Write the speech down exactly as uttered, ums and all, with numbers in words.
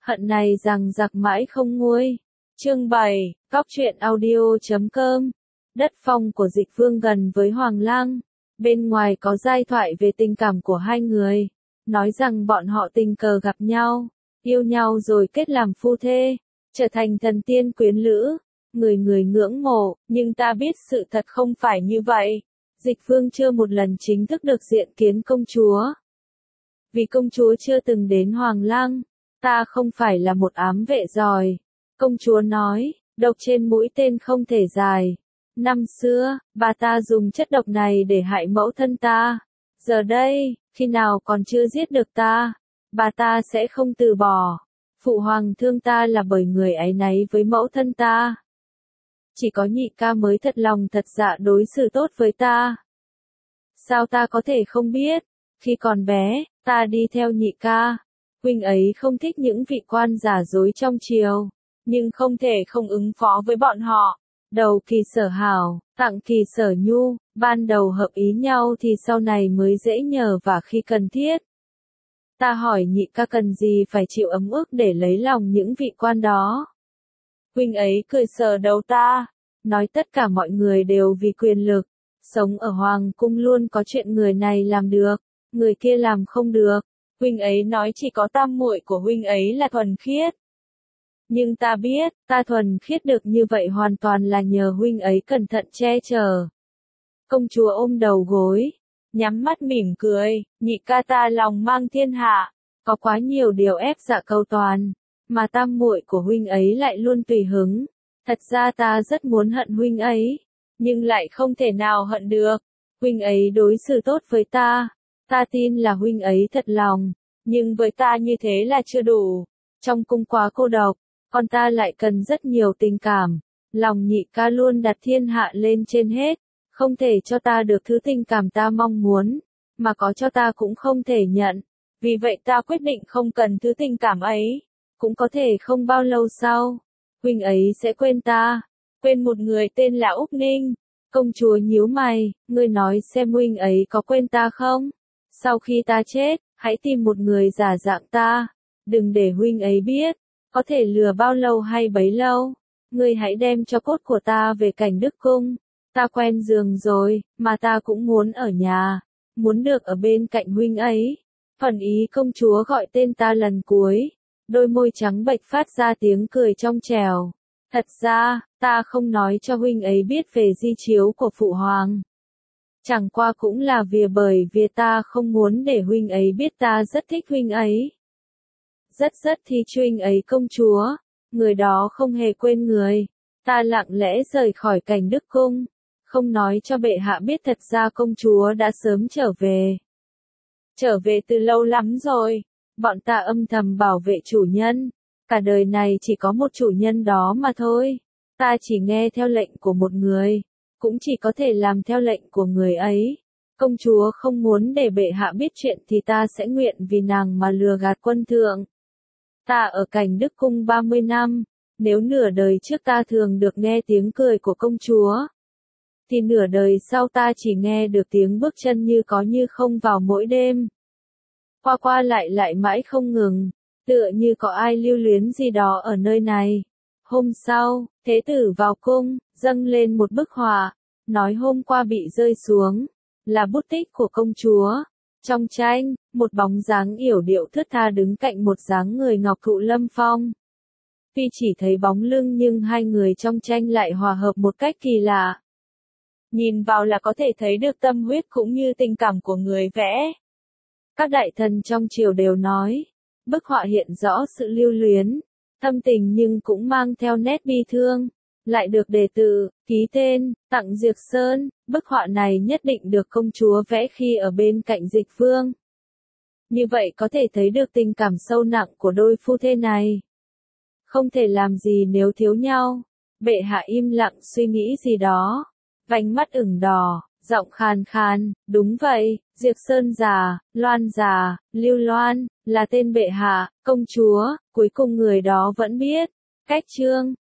hận này rằng giặc mãi không nguôi. Chương bảy, Góc truyện audio chấm com. Đất phong của Dịch Vương gần với Hoàng Lang. Bên ngoài có giai thoại về tình cảm của hai người, nói rằng bọn họ tình cờ gặp nhau, yêu nhau rồi kết làm phu thê, trở thành thần tiên quyến lữ. Người người ngưỡng mộ, nhưng ta biết sự thật không phải như vậy. Dịch Vương chưa một lần chính thức được diện kiến công chúa. Vì công chúa chưa từng đến Hoàng Lang, ta không phải là một ám vệ giỏi. Công chúa nói, độc trên mũi tên không thể dài. Năm xưa, bà ta dùng chất độc này để hại mẫu thân ta. Giờ đây, khi nào còn chưa giết được ta, bà ta sẽ không từ bỏ. Phụ hoàng thương ta là bởi người áy náy với mẫu thân ta. Chỉ có nhị ca mới thật lòng thật dạ đối xử tốt với ta. Sao ta có thể không biết, khi còn bé, ta đi theo nhị ca. Huynh ấy không thích những vị quan giả dối trong triều, nhưng không thể không ứng phó với bọn họ. Đầu kỳ sở hảo, tặng kỳ sở nhu, ban đầu hợp ý nhau thì sau này mới dễ nhờ và khi cần thiết. Ta hỏi nhị ca cần gì phải chịu ấm ức để lấy lòng những vị quan đó. Huynh ấy cười sờ đầu ta, nói tất cả mọi người đều vì quyền lực. Sống ở hoàng cung luôn có chuyện người này làm được, người kia làm không được. Huynh ấy nói chỉ có tam muội của huynh ấy là thuần khiết. Nhưng ta biết, ta thuần khiết được như vậy hoàn toàn là nhờ huynh ấy cẩn thận che chở. Công chúa ôm đầu gối, nhắm mắt mỉm cười, nhị ca ta lòng mang thiên hạ, có quá nhiều điều ép dạ cầu toàn, mà tam muội của huynh ấy lại luôn tùy hứng. Thật ra ta rất muốn hận huynh ấy, nhưng lại không thể nào hận được. Huynh ấy đối xử tốt với ta, ta tin là huynh ấy thật lòng, nhưng với ta như thế là chưa đủ. Trong cung quá cô độc, còn ta lại cần rất nhiều tình cảm. Lòng nhị ca luôn đặt thiên hạ lên trên hết, không thể cho ta được thứ tình cảm ta mong muốn, mà có cho ta cũng không thể nhận. Vì vậy ta quyết định không cần thứ tình cảm ấy, cũng có thể không bao lâu sau, huynh ấy sẽ quên ta, quên một người tên là Úc Ninh. Công chúa nhíu mày, ngươi nói xem huynh ấy có quên ta không? Sau khi ta chết, hãy tìm một người giả dạng ta, đừng để huynh ấy biết, có thể lừa bao lâu hay bấy lâu. Ngươi hãy đem cho cốt của ta về Cảnh Đức Cung. Ta quen giường rồi, mà ta cũng muốn ở nhà, muốn được ở bên cạnh huynh ấy. Thuần ý công chúa gọi tên ta lần cuối, đôi môi trắng bệch phát ra tiếng cười trong trẻo. Thật ra, ta không nói cho huynh ấy biết về di chiếu của phụ hoàng. Chẳng qua cũng là vì bởi vì ta không muốn để huynh ấy biết ta rất thích huynh ấy. Rất rất thi huynh ấy công chúa, người đó không hề quên người. Ta lặng lẽ rời khỏi Cảnh Đức Cung, không nói cho bệ hạ biết thật ra công chúa đã sớm trở về. Trở về từ lâu lắm rồi, bọn ta âm thầm bảo vệ chủ nhân, cả đời này chỉ có một chủ nhân đó mà thôi. Ta chỉ nghe theo lệnh của một người, cũng chỉ có thể làm theo lệnh của người ấy. Công chúa không muốn để bệ hạ biết chuyện thì ta sẽ nguyện vì nàng mà lừa gạt quân thượng. Ta ở Cảnh Đức Cung ba mươi năm, nếu nửa đời trước ta thường được nghe tiếng cười của công chúa, thì nửa đời sau ta chỉ nghe được tiếng bước chân như có như không vào mỗi đêm. Qua qua lại lại mãi không ngừng, tựa như có ai lưu luyến gì đó ở nơi này. Hôm sau, thế tử vào cung, dâng lên một bức họa, nói hôm qua bị rơi xuống, là bút tích của công chúa. Trong tranh, một bóng dáng yểu điệu thướt tha đứng cạnh một dáng người ngọc thụ lâm phong. Tuy chỉ thấy bóng lưng nhưng hai người trong tranh lại hòa hợp một cách kỳ lạ. Nhìn vào là có thể thấy được tâm huyết cũng như tình cảm của người vẽ. Các đại thần trong triều đều nói, bức họa hiện rõ sự lưu luyến, thâm tình nhưng cũng mang theo nét bi thương, lại được đề tự, ký tên, tặng Diệp Sơn. Bức họa này nhất định được công chúa vẽ khi ở bên cạnh Dịch Vương. Như vậy có thể thấy được tình cảm sâu nặng của đôi phu thê này. Không thể làm gì nếu thiếu nhau. Bệ hạ im lặng suy nghĩ gì đó, vành mắt ửng đỏ, giọng khàn khàn, đúng vậy, Diệp Sơn già, Loan già, Lưu Loan, là tên bệ hạ, công chúa, cuối cùng người đó vẫn biết. Cách chương